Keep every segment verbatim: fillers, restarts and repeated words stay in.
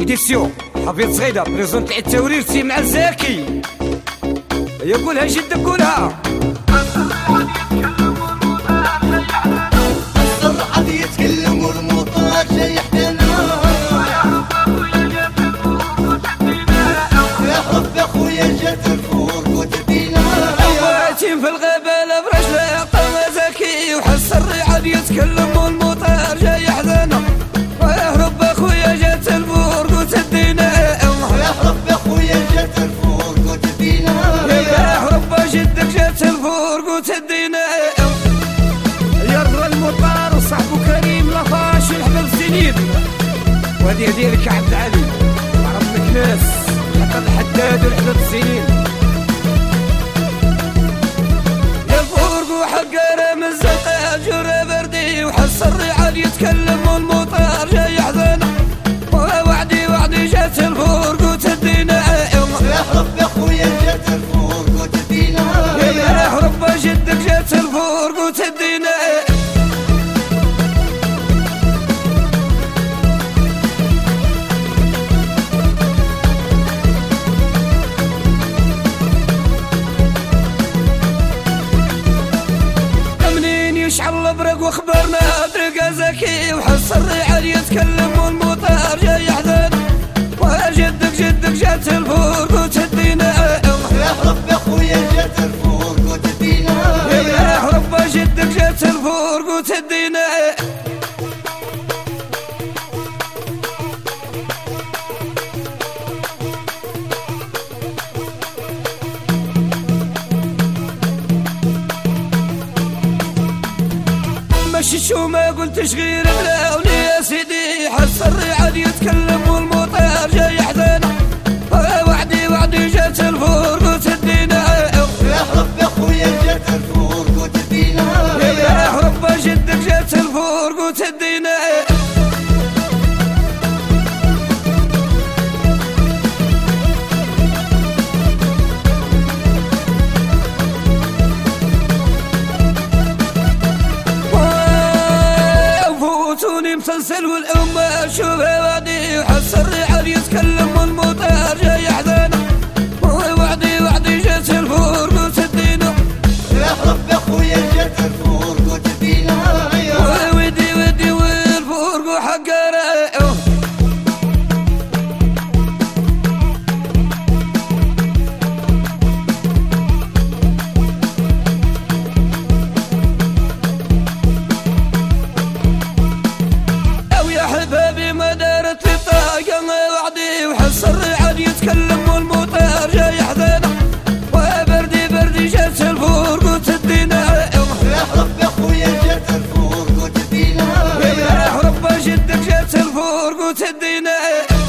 إديسيون حفيظ صغيدة بريزونت التوريرتي مع الزاكي. يقولها جدك قولها. الصرعة يتكلم والمطار جاي حدانا. يا حب اخويا جات الفور وتدينا. واتين في الغابة برجل قام زكي وحس الرعد يتكلم والمطار جاي حدانا. ويهرب اخويا جات الفور وتدينا. يهرب اخويا جات الفور وتدينا. يهرب جدك جات الفور وتدينا. يرضى المطار وصاحبه كريم لافاش الحبل سنين. وهذه ديالك عبد علي عرف الناس حتى الحداد والحبل سنين. يا الفور حقاره من الزنقه جرى بردي وحس الرعد يتكلم والمطار جاي حزانه. ووعدي وعدي جات الفور وتدينا. يهرب اخويا جات الفور وتدينا. يهرب جدك جات الفور وتدينا. منين يشعل البرق واخبرنا طريقه زكي وحس الرعد يتكلم والمطار جاي حزان. وجدك جدك جات الفور وتدينا. يهرب اخويا جات الفور وتدينا. يهرب جدك جات الفور وتدينا. مشي شو ما قلتش غير بلاوني يا سيدي. حس الرعد يتكلم والمطار جاي حزانه. وعدي وعدي جات الفور وتدينا. يهرب اخويا جات الفور وتدينا. يهرب جدك جات الفور وتدينا. وفوتوني مسلسل والأمة شوفها وعدي وحس الرعد يتكلم والمطار جاي حزانه. وعدي وعدي جات الفور وتدينا. يهرب اخويا جات الفور وتدينا. ودي ودي والفور وحقاره. او يا حبابي ما دارت لي طاقه وعدي وحس الرعد يتكلم والمطار جاي حزانه. وبردي بردي جات الفور وتدينا. يهرب اخويا جات الفور وتدينا. يهرب جدك جات الفور وتدينا.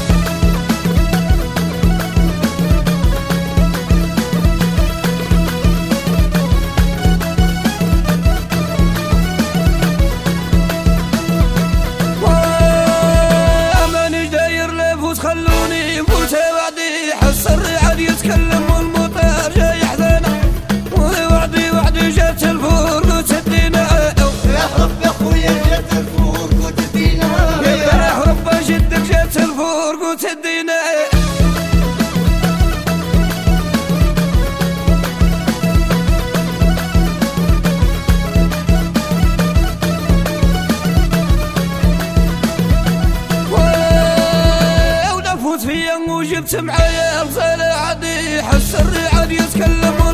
مانيش داير لفوت خلوني نفوت وعدي. حس الرعد يتكلم والمطار جاي حزانه. وعدي وعدي جات الفور وتدينا. يهرب اخويا جات الفور وتدينا. يهرب جدك جات الفور وتدينا. ونفوت فيا وجبت معايا رسالة عادي. حس الرعد يتكلم